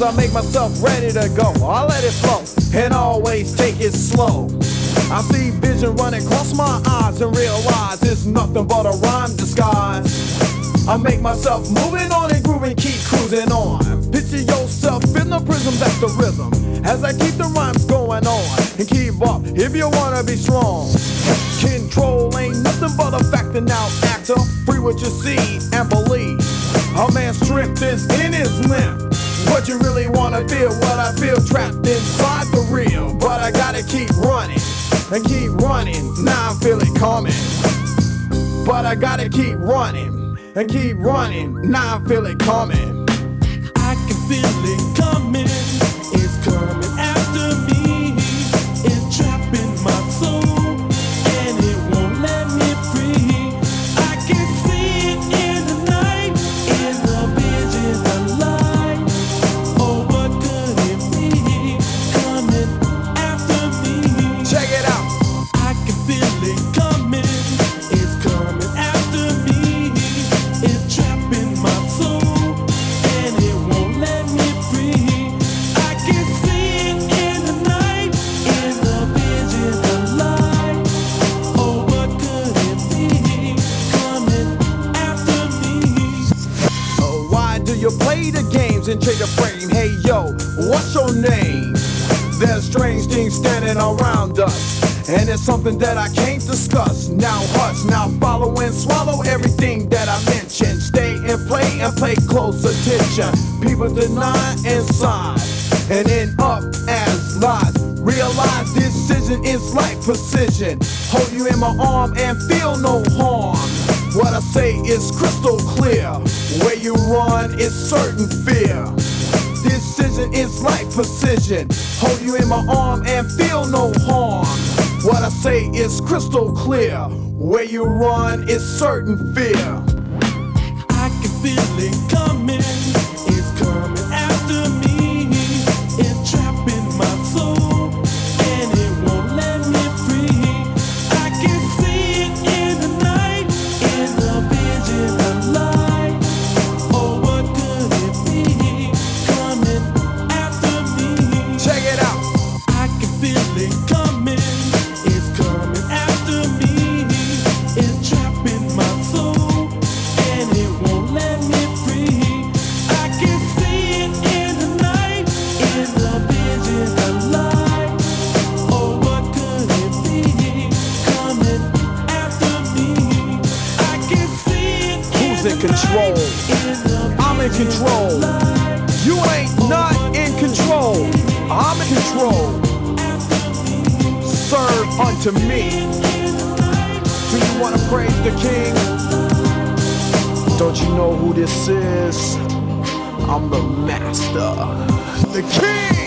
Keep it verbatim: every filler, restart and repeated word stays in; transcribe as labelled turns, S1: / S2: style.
S1: I make myself ready to go. I let it flow and always take it slow. I see vision running across my eyes and realize it's nothing but a rhyme disguise. I make myself moving on and grooving, keep cruising on. Picture yourself in the prism, that's the rhythm. As I keep the rhymes going on and keep up if you wanna be strong. Control ain't nothing but a factor now, actor. Free what you see and believe. A man's strength is in his limb. What you really wanna feel, what I feel trapped inside the real. But I gotta keep running and keep running. Now I feel it coming. But I gotta keep running and keep running. Now I feel it coming.
S2: I can feel it coming. It's coming after me. It's trapping my soul and it won't let me free. I can see it in the night, in the vision of light. Oh, what could it be coming after me?
S1: Check it out.
S2: I can feel it coming. It's coming after me. It's trapping my soul and it won't let me free. I can see it in the night, in the vision of light. Oh, what could it be coming after me?
S1: Oh, why do you play the games and trade a frame? Hey yo, what's your name? There's strange things standing around us, and it's something that I can't discuss. Now hush, now follow and swallow everything that I mentioned. Stay and play and pay close attention. People deny inside and end up as lies. Realize decision is like precision. Hold you in my arm and feel no harm. What I say is crystal clear. Where you run is certain fear. Decision is like precision. Hold you in my arm and feel no harm. What I say is crystal clear. Where you run is certain fear.
S2: I can feel it coming. It's coming after me. It's trapping my soul and it won't let me free. I can see it in the night, in the vision of light. Oh, what could it be coming after me?
S1: Check it out.
S2: I can feel it coming. It's coming after me. It's trapping my soul and it won't let me free. I can see it in the night, in the vision of light. Oh, what could it be coming after me? I can see it.
S1: Who's in control? I'm in control. You ain't not in control. I'm in control. Serve unto me. Do you wanna praise the King? Don't you know who this is? I'm the master, the King.